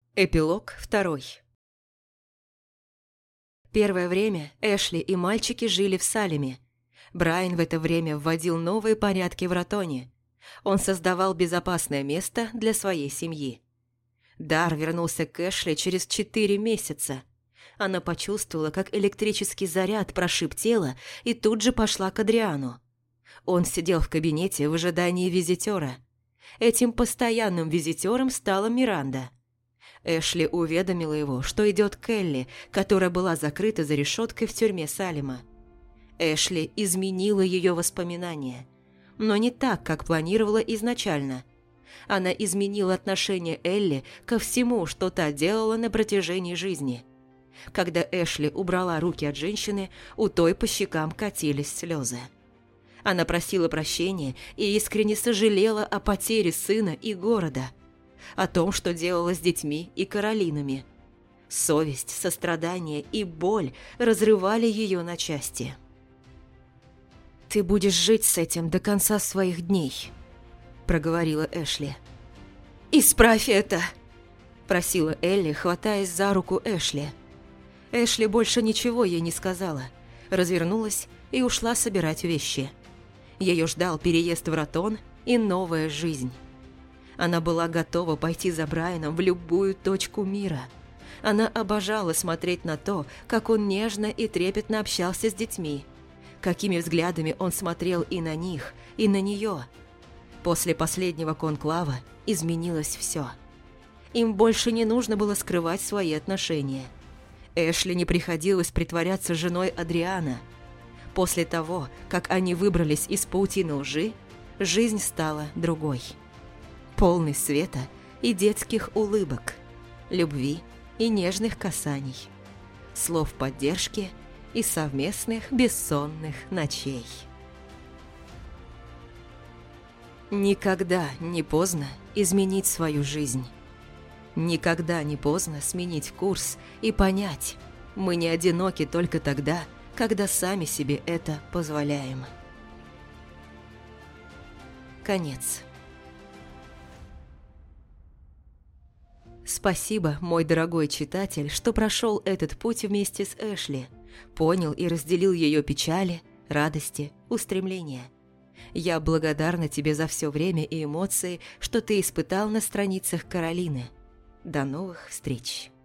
Эпилог 2. Первое время Эшли и мальчики жили в Салеме. Брайан в это время вводил новые порядки в Ротоне. Он создавал безопасное место для своей семьи. Дар вернулся к Эшли через 4 месяца. Она почувствовала, как электрический заряд прошиб тело, и тут же пошла к Адриану. Он сидел в кабинете в ожидании визитера. Этим постоянным визитером стала Миранда. Эшли уведомила его, что идет Келли, которая была закрыта за решеткой в тюрьме Салема. Эшли изменила ее воспоминания, но не так, как планировала изначально. Она изменила отношение Элли ко всему, что та делала на протяжении жизни. Когда Эшли убрала руки от женщины, у той по щекам катились слезы. Она просила прощения и искренне сожалела о потере сына и города, о том, что делала с детьми и Каролинами. Совесть, сострадание и боль разрывали ее на части. «Ты будешь жить с этим до конца своих дней», – проговорила Эшли. «Исправь это!» – просила Элли, хватаясь за руку Эшли. Эшли больше ничего ей не сказала, развернулась и ушла собирать вещи. Ее ждал переезд в Ротон и новая жизнь. Она была готова пойти за Брайаном в любую точку мира. Она обожала смотреть на то, как он нежно и трепетно общался с детьми, какими взглядами он смотрел и на них, и на нее. После последнего конклава изменилось все. Им больше не нужно было скрывать свои отношения. Эшли не приходилось притворяться женой Адриана. После того, как они выбрались из паутины лжи, жизнь стала другой. Полный света и детских улыбок, любви и нежных касаний, слов поддержки и совместных бессонных ночей. Никогда не поздно изменить свою жизнь. Никогда не поздно сменить курс и понять, мы не одиноки только тогда, когда сами себе это позволяем. Конец. Спасибо, мой дорогой читатель, что прошел этот путь вместе с Эшли, понял и разделил ее печали, радости, устремления. Я благодарна тебе за все время и эмоции, что ты испытал на страницах Каролины. До новых встреч!